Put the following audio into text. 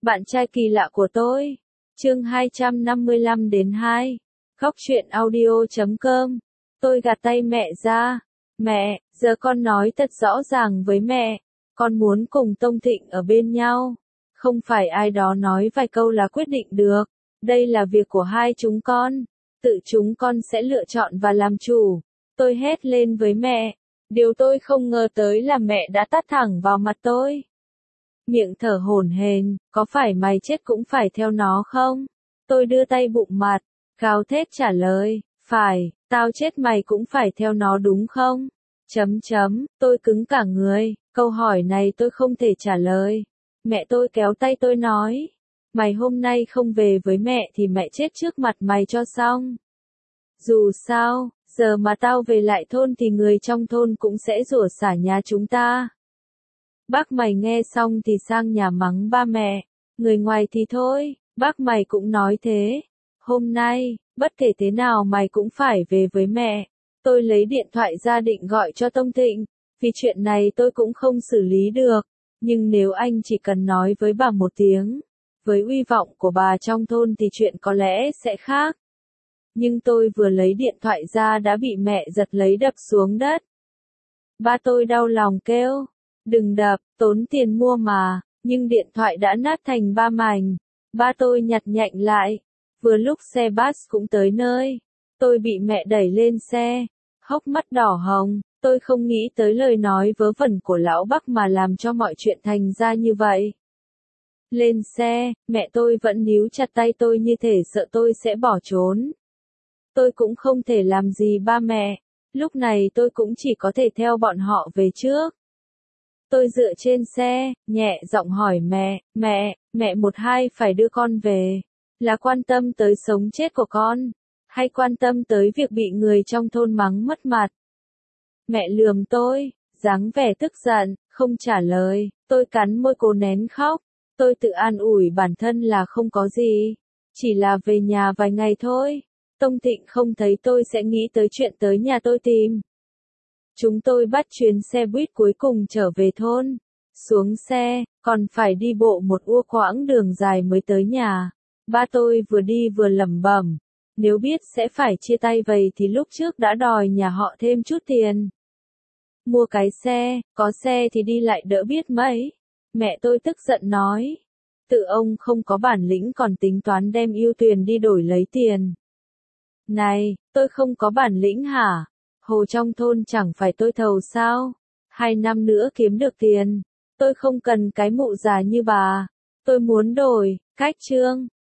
Bạn trai kỳ lạ của tôi. Chương 255-2. Khóc chuyện audio.com. Tôi gạt tay mẹ ra. Mẹ, giờ con nói thật rõ ràng với mẹ. Con muốn cùng Tông Thịnh ở bên nhau. Không phải ai đó nói vài câu là quyết định được. Đây là việc của hai chúng con. Tự chúng con sẽ lựa chọn và làm chủ. Tôi hét lên với mẹ. Điều tôi không ngờ tới là mẹ đã tát thẳng vào mặt tôi. Miệng thở hổn hển, có phải mày chết cũng phải theo nó không? Tôi đưa tay bụng mặt, gào thét trả lời, phải, tao chết mày cũng phải theo nó đúng không? Tôi cứng cả người, câu hỏi này tôi không thể trả lời. Mẹ tôi kéo tay tôi nói, mày hôm nay không về với mẹ thì mẹ chết trước mặt mày cho xong. Dù sao, giờ mà tao về lại thôn thì người trong thôn cũng sẽ rủa xả nhà chúng ta. Bác mày nghe xong thì sang nhà mắng ba mẹ, người ngoài thì thôi, bác mày cũng nói thế. Hôm nay, bất kể thế nào mày cũng phải về với mẹ. Tôi lấy điện thoại ra định gọi cho Tông Thịnh, vì chuyện này tôi cũng không xử lý được. Nhưng nếu anh chỉ cần nói với bà một tiếng, với uy vọng của bà trong thôn thì chuyện có lẽ sẽ khác. Nhưng tôi vừa lấy điện thoại ra đã bị mẹ giật lấy đập xuống đất. Ba tôi đau lòng kêu. Đừng đập, tốn tiền mua mà, nhưng điện thoại đã nát thành ba mảnh. Ba tôi nhặt nhạnh lại. Vừa lúc xe bus cũng tới nơi. Tôi bị mẹ đẩy lên xe. Hốc mắt đỏ hồng, tôi không nghĩ tới lời nói vớ vẩn của lão Bắc mà làm cho mọi chuyện thành ra như vậy. Lên xe, mẹ tôi vẫn níu chặt tay tôi như thể sợ tôi sẽ bỏ trốn. Tôi cũng không thể làm gì ba mẹ. Lúc này tôi cũng chỉ có thể theo bọn họ về trước. Tôi dựa trên xe, nhẹ giọng hỏi mẹ một hai phải đưa con về. Là quan tâm tới sống chết của con, hay quan tâm tới việc bị người trong thôn mắng mất mặt? Mẹ lườm tôi, dáng vẻ tức giận, không trả lời, tôi cắn môi cố nén khóc. Tôi tự an ủi bản thân là không có gì, chỉ là về nhà vài ngày thôi. Tông Thịnh không thấy tôi sẽ nghĩ tới chuyện tới nhà tôi tìm. Chúng tôi bắt chuyến xe buýt cuối cùng trở về thôn. Xuống xe, còn phải đi bộ một quãng đường dài mới tới nhà. Ba tôi vừa đi vừa lẩm bẩm, nếu biết sẽ phải chia tay vậy thì lúc trước đã đòi nhà họ thêm chút tiền. Mua cái xe, có xe thì đi lại đỡ biết mấy. Mẹ tôi tức giận nói, tự ông không có bản lĩnh còn tính toán đem ưu tuyền đi đổi lấy tiền. Này, tôi không có bản lĩnh hả? Hồ trong thôn chẳng phải tôi thầu sao? 2 năm nữa kiếm được tiền. Tôi không cần cái mụ già như bà. Tôi muốn đổi, cách chương.